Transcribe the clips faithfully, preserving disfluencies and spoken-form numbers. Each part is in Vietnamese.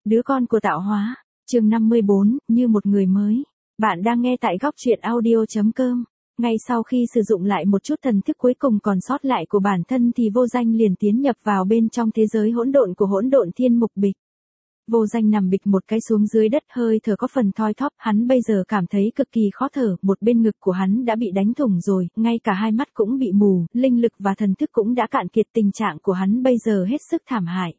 Đứa con của tạo hóa. Chương năm mươi bốn, như một người mới. Bạn đang nghe tại góc truyện audio chấm com. Ngay sau khi sử dụng lại một chút thần thức cuối cùng còn sót lại của bản thân thì Vô Danh liền tiến nhập vào bên trong thế giới hỗn độn của hỗn độn thiên mục bịch. Vô Danh nằm bịch một cái xuống dưới đất, hơi thở có phần thoi thóp, hắn bây giờ cảm thấy cực kỳ khó thở, một bên ngực của hắn đã bị đánh thủng rồi, ngay cả hai mắt cũng bị mù, linh lực và thần thức cũng đã cạn kiệt, tình trạng của hắn bây giờ hết sức thảm hại.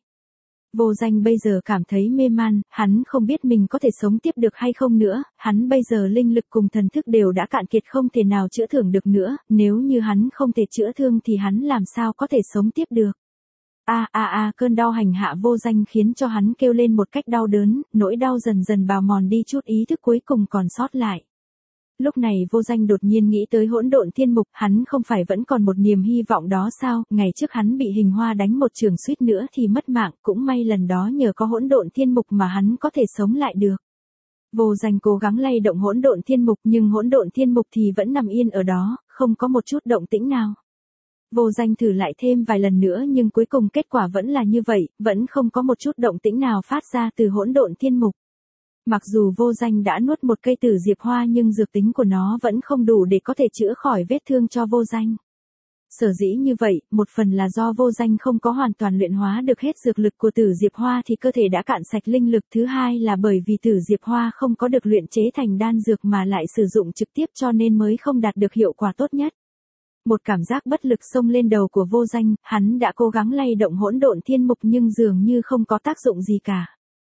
Vô Danh bây giờ cảm thấy mê man, hắn không biết mình có thể sống tiếp được hay không nữa, hắn bây giờ linh lực cùng thần thức đều đã cạn kiệt, không thể nào chữa thương được nữa, nếu như hắn không thể chữa thương thì hắn làm sao có thể sống tiếp được. A a a, cơn đau hành hạ Vô Danh khiến cho hắn kêu lên một cách đau đớn, nỗi đau dần dần bào mòn đi chút ý thức cuối cùng còn sót lại. Lúc này Vô Danh đột nhiên nghĩ tới hỗn độn thiên mục, hắn không phải vẫn còn một niềm hy vọng đó sao, ngày trước hắn bị hình hoa đánh một trường suýt nữa thì mất mạng, cũng may lần đó nhờ có hỗn độn thiên mục mà hắn có thể sống lại được. Vô Danh cố gắng lay động hỗn độn thiên mục nhưng hỗn độn thiên mục thì vẫn nằm yên ở đó, không có một chút động tĩnh nào. Vô Danh thử lại thêm vài lần nữa nhưng cuối cùng kết quả vẫn là như vậy, vẫn không có một chút động tĩnh nào phát ra từ hỗn độn thiên mục. Mặc dù Vô Danh đã nuốt một cây tử diệp hoa nhưng dược tính của nó vẫn không đủ để có thể chữa khỏi vết thương cho Vô Danh. Sở dĩ như vậy, một phần là do Vô Danh không có hoàn toàn luyện hóa được hết dược lực của tử diệp hoa thì cơ thể đã cạn sạch linh lực, thứ hai là bởi vì tử diệp hoa không có được luyện chế thành đan dược mà lại sử dụng trực tiếp cho nên mới không đạt được hiệu quả tốt nhất. Một cảm giác bất lực xông lên đầu của Vô Danh, hắn đã cố gắng lay động hỗn độn thiên mục nhưng dường như không có tác dụng gì cả.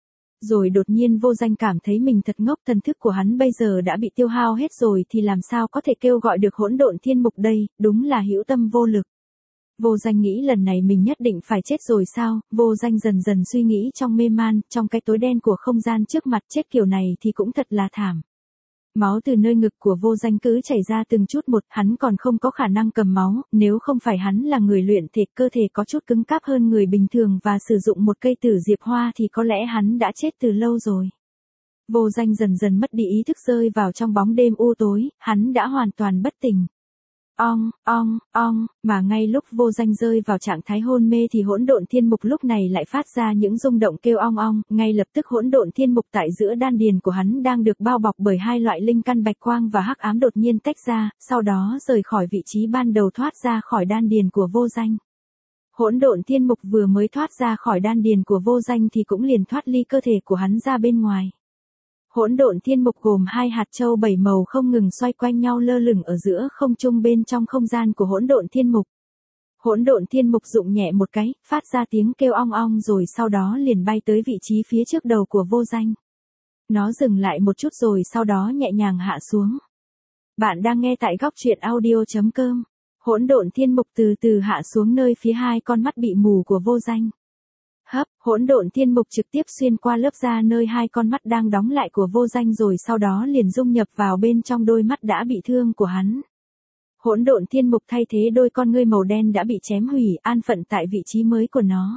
Rồi đột nhiên Vô Danh cảm thấy mình thật ngốc, thần thức của hắn bây giờ đã bị tiêu hao hết rồi thì làm sao có thể kêu gọi được hỗn độn thiên mục đây, đúng là hữu tâm vô lực. Vô Danh nghĩ lần này mình nhất định phải chết rồi sao, Vô Danh dần dần suy nghĩ trong mê man, trong cái tối đen của không gian trước mặt, chết kiểu này thì cũng thật là thảm. Máu từ nơi ngực của Vô Danh cứ chảy ra từng chút một, hắn còn không có khả năng cầm máu, nếu không phải hắn là người luyện thể, cơ thể có chút cứng cáp hơn người bình thường và sử dụng một cây tử diệp hoa thì có lẽ hắn đã chết từ lâu rồi. Vô Danh dần dần mất đi ý thức, rơi vào trong bóng đêm u tối, hắn đã hoàn toàn bất tỉnh. Ong, ong, ong, mà ngay lúc Vô Danh rơi vào trạng thái hôn mê thì hỗn độn thiên mục lúc này lại phát ra những rung động kêu ong ong, ngay lập tức hỗn độn thiên mục tại giữa đan điền của hắn đang được bao bọc bởi hai loại linh căn bạch quang và hắc ám đột nhiên tách ra, sau đó rời khỏi vị trí ban đầu thoát ra khỏi đan điền của Vô Danh. Hỗn độn thiên mục vừa mới thoát ra khỏi đan điền của Vô Danh thì cũng liền thoát ly cơ thể của hắn ra bên ngoài. Hỗn độn thiên mục gồm hai hạt châu bảy màu không ngừng xoay quanh nhau lơ lửng ở giữa không trung bên trong không gian của hỗn độn thiên mục. Hỗn độn thiên mục rụng nhẹ một cái, phát ra tiếng kêu ong ong rồi sau đó liền bay tới vị trí phía trước đầu của Vô Danh. Nó dừng lại một chút rồi sau đó nhẹ nhàng hạ xuống. Bạn đang nghe tại góc truyện audio chấm com. Hỗn độn thiên mục từ từ hạ xuống nơi phía hai con mắt bị mù của Vô Danh. Hấp, hỗn độn thiên mục trực tiếp xuyên qua lớp da nơi hai con mắt đang đóng lại của Vô Danh rồi sau đó liền dung nhập vào bên trong đôi mắt đã bị thương của hắn. Hỗn độn thiên mục thay thế đôi con ngươi màu đen đã bị chém hủy, an phận tại vị trí mới của nó.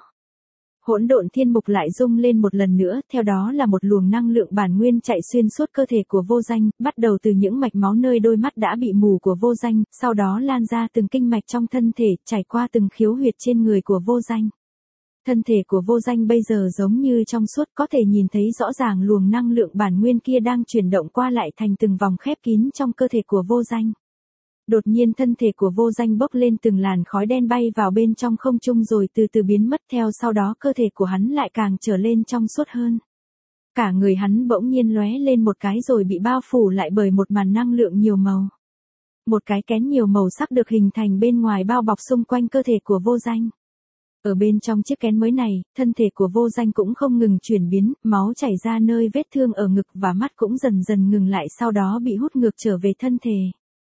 Hỗn độn thiên mục lại rung lên một lần nữa, theo đó là một luồng năng lượng bản nguyên chạy xuyên suốt cơ thể của Vô Danh, bắt đầu từ những mạch máu nơi đôi mắt đã bị mù của Vô Danh, sau đó lan ra từng kinh mạch trong thân thể, trải qua từng khiếu huyệt trên người của Vô Danh. Thân thể của Vô Danh bây giờ giống như trong suốt, có thể nhìn thấy rõ ràng luồng năng lượng bản nguyên kia đang chuyển động qua lại thành từng vòng khép kín trong cơ thể của Vô Danh. Đột nhiên thân thể của Vô Danh bốc lên từng làn khói đen bay vào bên trong không trung rồi từ từ biến mất, theo sau đó cơ thể của hắn lại càng trở lên trong suốt hơn. Cả người hắn bỗng nhiên lóe lên một cái rồi bị bao phủ lại bởi một màn năng lượng nhiều màu. Một cái kén nhiều màu sắc được hình thành bên ngoài bao bọc xung quanh cơ thể của Vô Danh. Ở bên trong chiếc kén mới này, thân thể của Vô Danh cũng không ngừng chuyển biến, máu chảy ra nơi vết thương ở ngực và mắt cũng dần dần ngừng lại sau đó bị hút ngược trở về thân thể.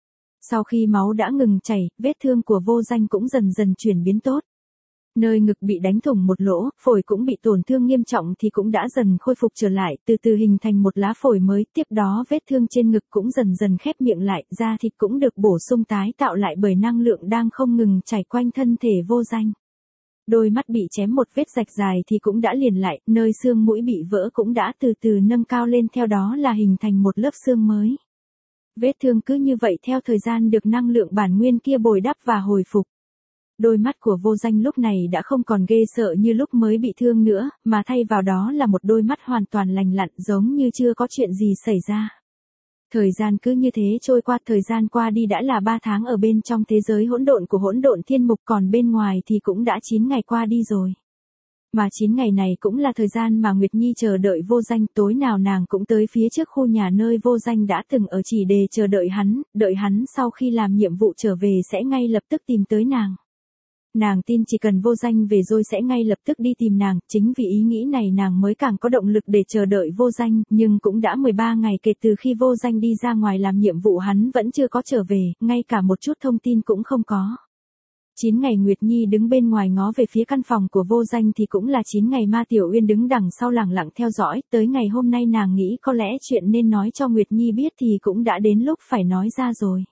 Sau khi máu đã ngừng chảy, vết thương của Vô Danh cũng dần dần chuyển biến tốt. Nơi ngực bị đánh thủng một lỗ, phổi cũng bị tổn thương nghiêm trọng thì cũng đã dần khôi phục trở lại, từ từ hình thành một lá phổi mới, tiếp đó vết thương trên ngực cũng dần dần khép miệng lại, da thịt cũng được bổ sung tái tạo lại bởi năng lượng đang không ngừng chảy quanh thân thể Vô Danh. Đôi mắt bị chém một vết rạch dài thì cũng đã liền lại, nơi xương mũi bị vỡ cũng đã từ từ nâng cao lên, theo đó là hình thành một lớp xương mới. Vết thương cứ như vậy theo thời gian được năng lượng bản nguyên kia bồi đắp và hồi phục. Đôi mắt của Vô Danh lúc này đã không còn ghê sợ như lúc mới bị thương nữa, mà thay vào đó là một đôi mắt hoàn toàn lành lặn giống như chưa có chuyện gì xảy ra. Thời gian cứ như thế trôi qua, thời gian qua đi đã là ba tháng ở bên trong thế giới hỗn độn của hỗn độn thiên mục, còn bên ngoài thì cũng đã chín ngày qua đi rồi. Mà chín ngày này cũng là thời gian mà Nguyệt Nhi chờ đợi Vô Danh, tối nào nàng cũng tới phía trước khu nhà nơi Vô Danh đã từng ở chỉ để chờ đợi hắn, đợi hắn sau khi làm nhiệm vụ trở về sẽ ngay lập tức tìm tới nàng. Nàng tin chỉ cần Vô Danh về rồi sẽ ngay lập tức đi tìm nàng, chính vì ý nghĩ này nàng mới càng có động lực để chờ đợi Vô Danh, nhưng cũng đã mười ba ngày kể từ khi Vô Danh đi ra ngoài làm nhiệm vụ hắn vẫn chưa có trở về, ngay cả một chút thông tin cũng không có. chín ngày Nguyệt Nhi đứng bên ngoài ngó về phía căn phòng của Vô Danh thì cũng là chín ngày Ma Tiểu Uyên đứng đằng sau lẳng lặng theo dõi, tới ngày hôm nay nàng nghĩ có lẽ chuyện nên nói cho Nguyệt Nhi biết thì cũng đã đến lúc phải nói ra rồi.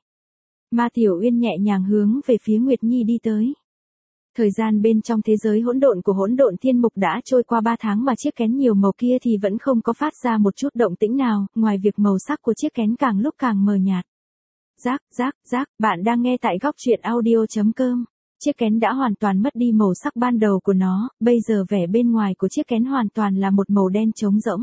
Ma Tiểu Uyên nhẹ nhàng hướng về phía Nguyệt Nhi đi tới. Thời gian bên trong thế giới hỗn độn của hỗn độn thiên mục đã trôi qua ba tháng mà chiếc kén nhiều màu kia thì vẫn không có phát ra một chút động tĩnh nào, ngoài việc màu sắc của chiếc kén càng lúc càng mờ nhạt. Rác, rác, rác, bạn đang nghe tại góc truyện audio chấm com. Chiếc kén đã hoàn toàn mất đi màu sắc ban đầu của nó, bây giờ vẻ bên ngoài của chiếc kén hoàn toàn là một màu đen trống rỗng.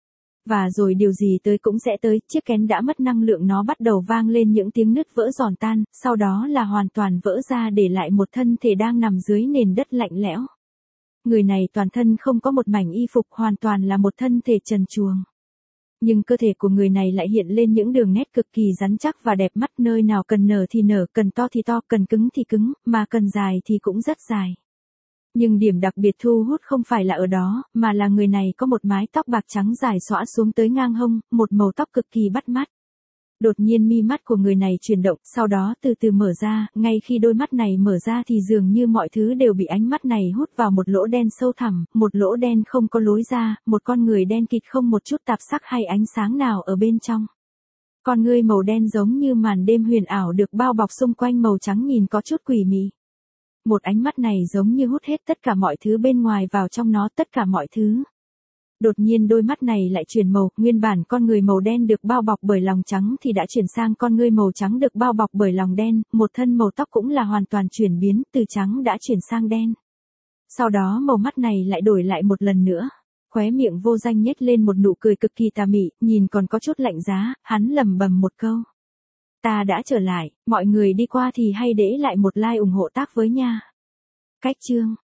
Và rồi điều gì tới cũng sẽ tới, chiếc kén đã mất năng lượng, nó bắt đầu vang lên những tiếng nứt vỡ giòn tan, sau đó là hoàn toàn vỡ ra để lại một thân thể đang nằm dưới nền đất lạnh lẽo. Người này toàn thân không có một mảnh y phục, hoàn toàn là một thân thể trần truồng. Nhưng cơ thể của người này lại hiện lên những đường nét cực kỳ rắn chắc và đẹp mắt, nơi nào cần nở thì nở, cần to thì to, cần cứng thì cứng, mà cần dài thì cũng rất dài. Nhưng điểm đặc biệt thu hút không phải là ở đó, mà là người này có một mái tóc bạc trắng dài xõa xuống tới ngang hông, một màu tóc cực kỳ bắt mắt. Đột nhiên mi mắt của người này chuyển động, sau đó từ từ mở ra, ngay khi đôi mắt này mở ra thì dường như mọi thứ đều bị ánh mắt này hút vào một lỗ đen sâu thẳm, một lỗ đen không có lối ra, một con người đen kịt không một chút tạp sắc hay ánh sáng nào ở bên trong. Con ngươi màu đen giống như màn đêm huyền ảo được bao bọc xung quanh màu trắng nhìn có chút quỷ mị. Một ánh mắt này giống như hút hết tất cả mọi thứ bên ngoài vào trong nó, tất cả mọi thứ. Đột nhiên đôi mắt này lại chuyển màu, nguyên bản con người màu đen được bao bọc bởi lòng trắng thì đã chuyển sang con ngươi màu trắng được bao bọc bởi lòng đen, một thân màu tóc cũng là hoàn toàn chuyển biến, từ trắng đã chuyển sang đen. Sau đó màu mắt này lại đổi lại một lần nữa. Khóe miệng Vô Danh nhếch lên một nụ cười cực kỳ tà mị, nhìn còn có chút lạnh giá, hắn lẩm bẩm một câu. Ta đã trở lại, mọi người đi qua thì hay để lại một like ủng hộ tác với nha. Cách chương